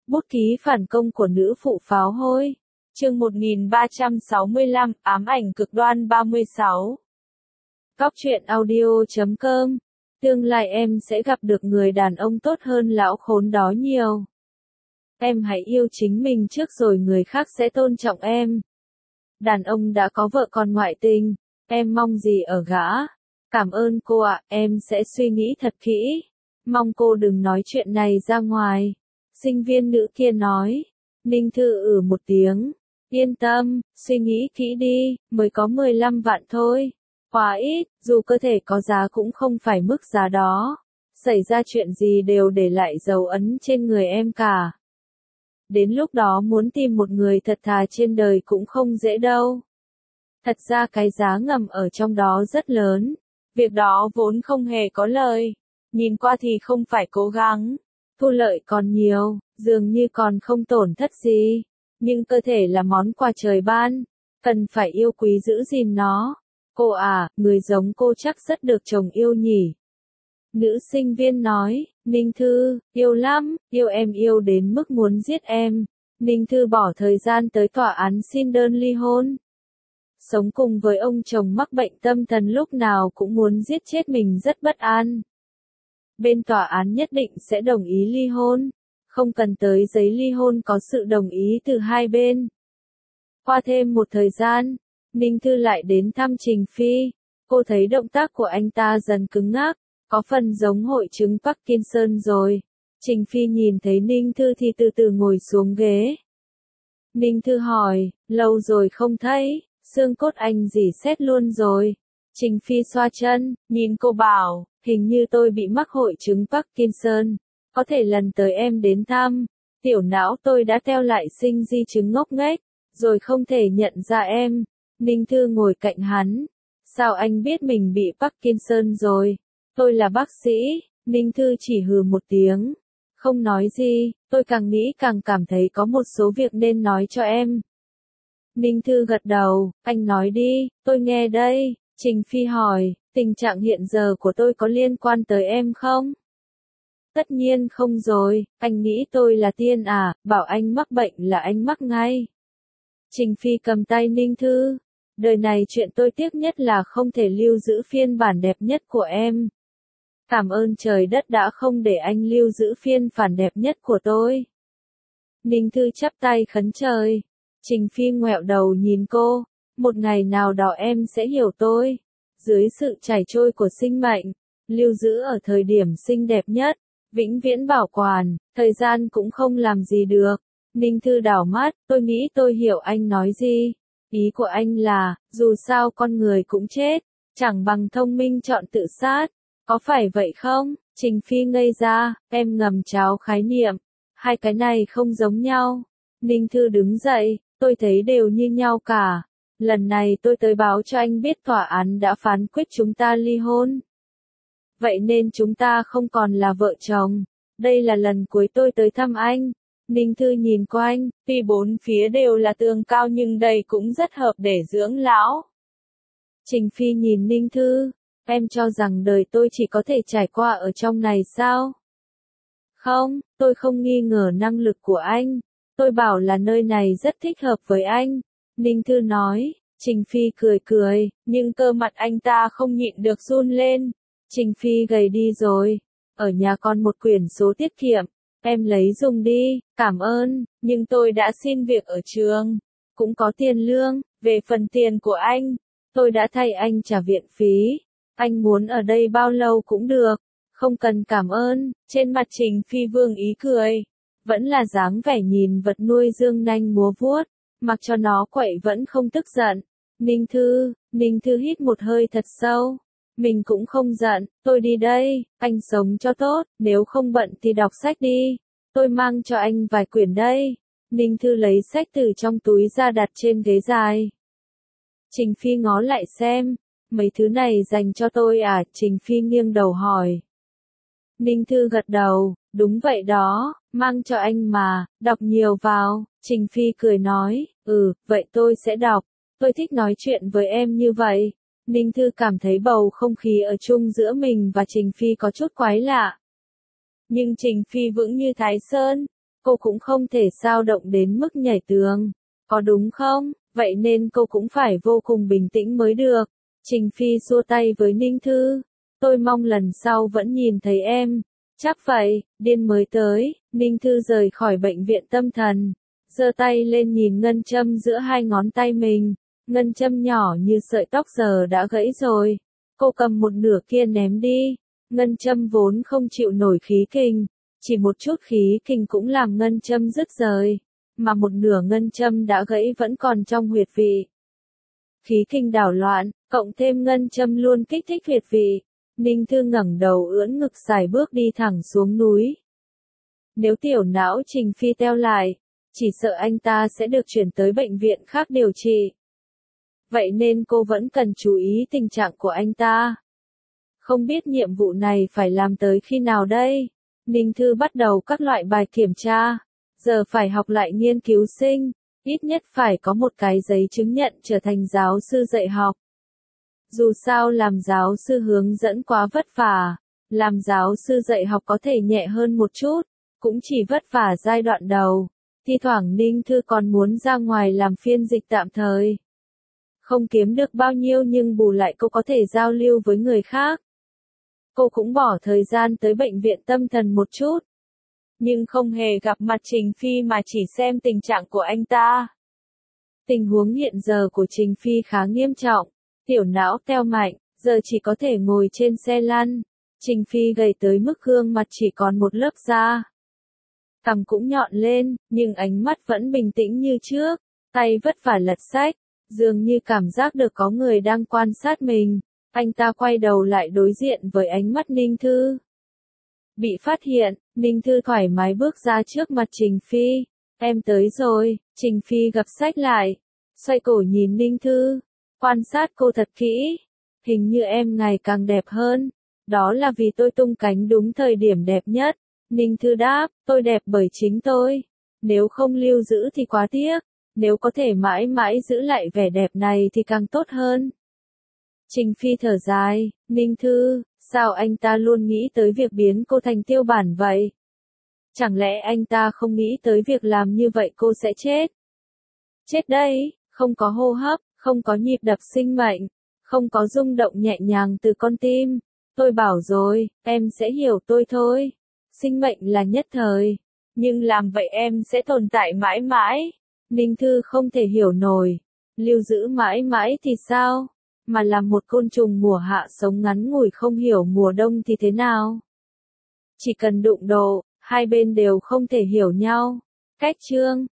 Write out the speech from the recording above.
Bút ký phản công của nữ phụ pháo hôi. Chương 1365, ám ảnh cực đoan 36. Góc truyện audio.com. Tương lai em sẽ gặp được người đàn ông tốt hơn lão khốn đó nhiều. Em hãy yêu chính mình trước rồi người khác sẽ tôn trọng em. Đàn ông đã có vợ con ngoại tình, em mong gì ở gã? Cảm ơn cô ạ, em sẽ suy nghĩ thật kỹ. Mong cô đừng nói chuyện này ra ngoài. Sinh viên nữ kia nói. Ninh Thư một tiếng. Yên tâm, suy nghĩ kỹ đi, mới có 15 vạn thôi. Quá ít, dù cơ thể có giá cũng không phải mức giá đó. Xảy ra chuyện gì đều để lại dấu ấn trên người em cả. Đến lúc đó muốn tìm một người thật thà trên đời cũng không dễ đâu. Thật ra cái giá ngầm ở trong đó rất lớn. Việc đó vốn không hề có lời. Nhìn qua thì không phải cố gắng. Thu lợi còn nhiều, dường như còn không tổn thất gì. Nhưng cơ thể là món quà trời ban. Cần phải yêu quý giữ gìn nó. Cô à, người giống cô chắc rất được chồng yêu nhỉ. Nữ sinh viên nói, Ninh Thư, yêu lắm, yêu em yêu đến mức muốn giết em. Ninh Thư bỏ thời gian tới tòa án xin đơn ly hôn. Sống cùng với ông chồng mắc bệnh tâm thần lúc nào cũng muốn giết chết mình rất bất an. Bên tòa án nhất định sẽ đồng ý ly hôn. Không cần tới giấy ly hôn có sự đồng ý từ hai bên. Qua thêm một thời gian, Ninh Thư lại đến thăm Trình Phi. Cô thấy động tác của anh ta dần cứng ngắc, có phần giống hội chứng Parkinson rồi. Trình Phi nhìn thấy Ninh Thư thì từ từ ngồi xuống ghế. Ninh Thư hỏi, lâu rồi không thấy, xương cốt anh rỉ sét luôn rồi. Trình Phi xoa chân, nhìn cô bảo, hình như tôi bị mắc hội chứng Parkinson. Có thể lần tới em đến thăm, tiểu não tôi đã teo lại sinh di chứng ngốc nghếch, rồi không thể nhận ra em. Ninh Thư ngồi cạnh hắn. Sao anh biết mình bị Parkinson rồi? Tôi là bác sĩ. Ninh Thư chỉ hừ một tiếng. Không nói gì, tôi càng nghĩ càng cảm thấy có một số việc nên nói cho em. Ninh Thư gật đầu, anh nói đi, tôi nghe đây. Trình Phi hỏi, tình trạng hiện giờ của tôi có liên quan tới em không? Tất nhiên không rồi, anh nghĩ tôi là tiên à, bảo anh mắc bệnh là anh mắc ngay. Trình Phi cầm tay Ninh Thư. Đời này chuyện tôi tiếc nhất là không thể lưu giữ phiên bản đẹp nhất của em. Cảm ơn trời đất đã không để anh lưu giữ phiên bản đẹp nhất của tôi. Ninh Thư chắp tay khấn trời. Trình Phi ngoẹo đầu nhìn cô. Một ngày nào đó em sẽ hiểu tôi. Dưới sự chảy trôi của sinh mệnh, lưu giữ ở thời điểm xinh đẹp nhất, vĩnh viễn bảo quản, thời gian cũng không làm gì được. Ninh Thư đảo mắt, tôi nghĩ tôi hiểu anh nói gì. Ý của anh là, dù sao con người cũng chết, chẳng bằng thông minh chọn tự sát. Có phải vậy không? Trình Phi ngây ra, em ngầm cháo khái niệm. Hai cái này không giống nhau. Ninh Thư đứng dậy, tôi thấy đều như nhau cả. Lần này tôi tới báo cho anh biết tòa án đã phán quyết chúng ta ly hôn. Vậy nên chúng ta không còn là vợ chồng. Đây là lần cuối tôi tới thăm anh. Ninh Thư nhìn quanh, tuy bốn phía đều là tường cao nhưng đây cũng rất hợp để dưỡng lão. Trình Phi nhìn Ninh Thư, em cho rằng đời tôi chỉ có thể trải qua ở trong này sao? Không, tôi không nghi ngờ năng lực của anh. Tôi bảo là nơi này rất thích hợp với anh. Ninh Thư nói. Trình Phi cười cười, nhưng cơ mặt anh ta không nhịn được run lên. Trình Phi gầy đi rồi. Ở nhà còn một quyển số tiết kiệm. Em lấy dùng đi, cảm ơn, nhưng tôi đã xin việc ở trường. Cũng có tiền lương, về phần tiền của anh. Tôi đã thay anh trả viện phí. Anh muốn ở đây bao lâu cũng được. Không cần cảm ơn. Trên mặt Trình Phi vương ý cười. Vẫn là dáng vẻ nhìn vật nuôi dương nanh múa vuốt. Mặc cho nó quậy vẫn không tức giận. Ninh Thư hít một hơi thật sâu. Mình cũng không giận, tôi đi đây, anh sống cho tốt, nếu không bận thì đọc sách đi. Tôi mang cho anh vài quyển đây. Ninh Thư lấy sách từ trong túi ra đặt trên ghế dài. Trình Phi ngó lại xem, mấy thứ này dành cho tôi à? Trình Phi nghiêng đầu hỏi. Ninh Thư gật đầu, đúng vậy đó, mang cho anh mà, đọc nhiều vào. Trình Phi cười nói, vậy tôi sẽ đọc, tôi thích nói chuyện với em như vậy. Ninh Thư cảm thấy bầu không khí ở chung giữa mình và Trình Phi có chút quái lạ. Nhưng Trình Phi vững như Thái Sơn. cô cũng không thể dao động đến mức nhảy tường. Có đúng không? Vậy nên cô cũng phải vô cùng bình tĩnh mới được. Trình Phi xua tay với Ninh Thư. Tôi mong lần sau vẫn nhìn thấy em. Chắc vậy, điên mới tới. Ninh Thư rời khỏi bệnh viện tâm thần. Giơ tay lên nhìn ngân châm giữa hai ngón tay mình. Ngân châm nhỏ như sợi tóc giờ đã gãy rồi. Cô cầm một nửa kia ném đi. Ngân châm vốn không chịu nổi khí kình. Chỉ một chút khí kình cũng làm ngân châm đứt rời. Mà một nửa ngân châm đã gãy vẫn còn trong huyệt vị. Khí kình đảo loạn, cộng thêm ngân châm luôn kích thích huyệt vị. Ninh Thư ngẩng đầu ưỡn ngực xài bước đi thẳng xuống núi. Nếu tiểu não Trình Phi teo lại, chỉ sợ anh ta sẽ được chuyển tới bệnh viện khác điều trị. Vậy nên cô vẫn cần chú ý tình trạng của anh ta. Không biết nhiệm vụ này phải làm tới khi nào đây? Ninh Thư bắt đầu các loại bài kiểm tra. Giờ phải học lại nghiên cứu sinh, ít nhất phải có một cái giấy chứng nhận trở thành giáo sư dạy học. Dù sao làm giáo sư hướng dẫn quá vất vả, làm giáo sư dạy học có thể nhẹ hơn một chút, cũng chỉ vất vả giai đoạn đầu. Thi thoảng Ninh Thư còn muốn ra ngoài làm phiên dịch tạm thời. Không kiếm được bao nhiêu nhưng bù lại cô có thể giao lưu với người khác. Cô cũng bỏ thời gian tới bệnh viện tâm thần một chút. Nhưng không hề gặp mặt Trình Phi mà chỉ xem tình trạng của anh ta. Tình huống hiện giờ của Trình Phi khá nghiêm trọng. Tiểu não teo mạnh, giờ chỉ có thể ngồi trên xe lăn. Trình Phi gầy tới mức gương mặt chỉ còn một lớp da. Cằm cũng nhọn lên, nhưng ánh mắt vẫn bình tĩnh như trước. Tay vất vả lật sách, dường như cảm giác được có người đang quan sát mình. Anh ta quay đầu lại đối diện với ánh mắt Ninh Thư. Bị phát hiện, Ninh Thư thoải mái bước ra trước mặt Trình Phi. Em tới rồi. Trình Phi gập sách lại, xoay cổ nhìn Ninh Thư, quan sát cô thật kỹ. Hình như em ngày càng đẹp hơn. Đó là vì tôi tung cánh đúng thời điểm đẹp nhất. Ninh Thư đáp, tôi đẹp bởi chính tôi. Nếu không lưu giữ thì quá tiếc. Nếu có thể mãi mãi giữ lại vẻ đẹp này thì càng tốt hơn. Trình Phi thở dài, Ninh Thư, sao anh ta luôn nghĩ tới việc biến cô thành tiêu bản vậy? Chẳng lẽ anh ta không nghĩ tới việc làm như vậy cô sẽ chết? Chết đấy, không có hô hấp, không có nhịp đập sinh mệnh, không có rung động nhẹ nhàng từ con tim. Tôi bảo rồi, em sẽ hiểu tôi thôi. Sinh mệnh là nhất thời, nhưng làm vậy em sẽ tồn tại mãi mãi. Ninh Thư không thể hiểu nổi. Lưu giữ mãi mãi thì sao? Mà là một côn trùng mùa hạ sống ngắn ngủi không hiểu mùa đông thì thế nào? Chỉ cần đụng độ, hai bên đều không thể hiểu nhau. Cách chương